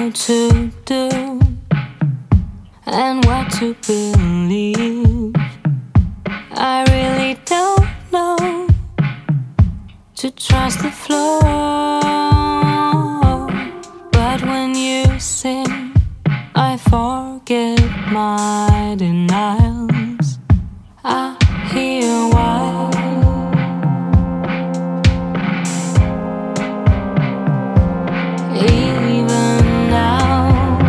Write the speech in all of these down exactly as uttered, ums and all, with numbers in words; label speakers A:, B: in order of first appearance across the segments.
A: how to do and what to believe. I really don't know to trust the flow. But when you sing, I forget my denials. I hear why. Even now,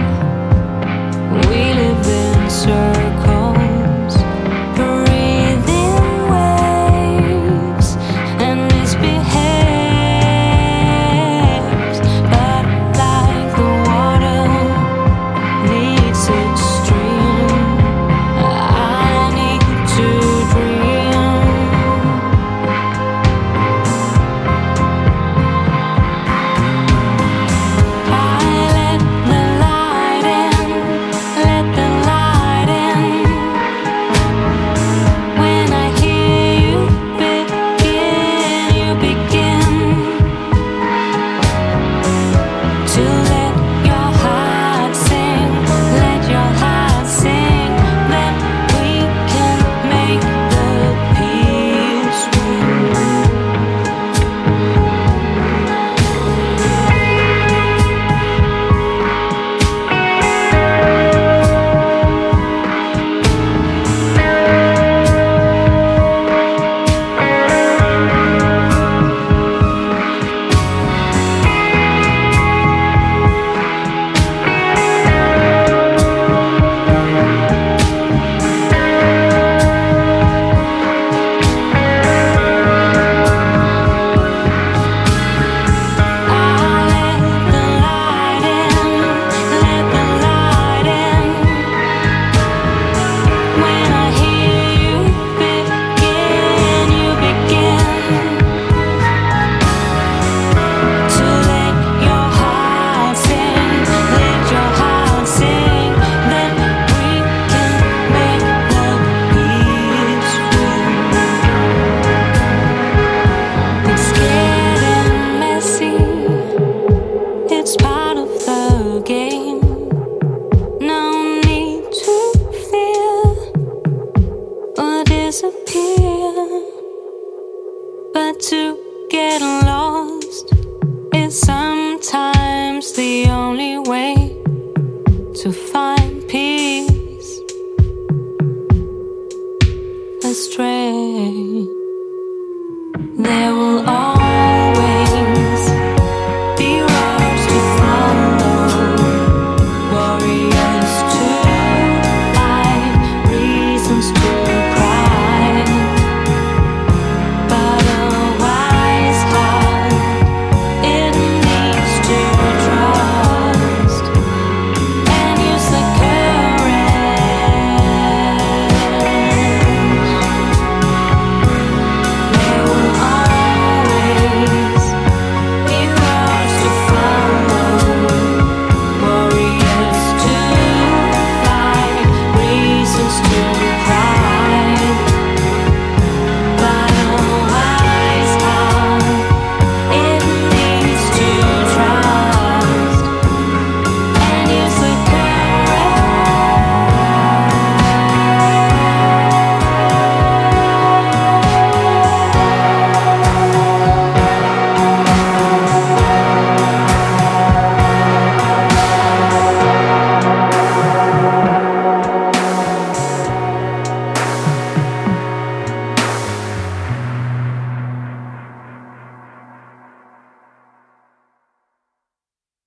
A: we live in circles, breathing waves, and misbehaves. But like the water needs its stream, I need to dream. It's part of the game. No need to fear or disappear. But to get lost is sometimes the only way to find peace astray.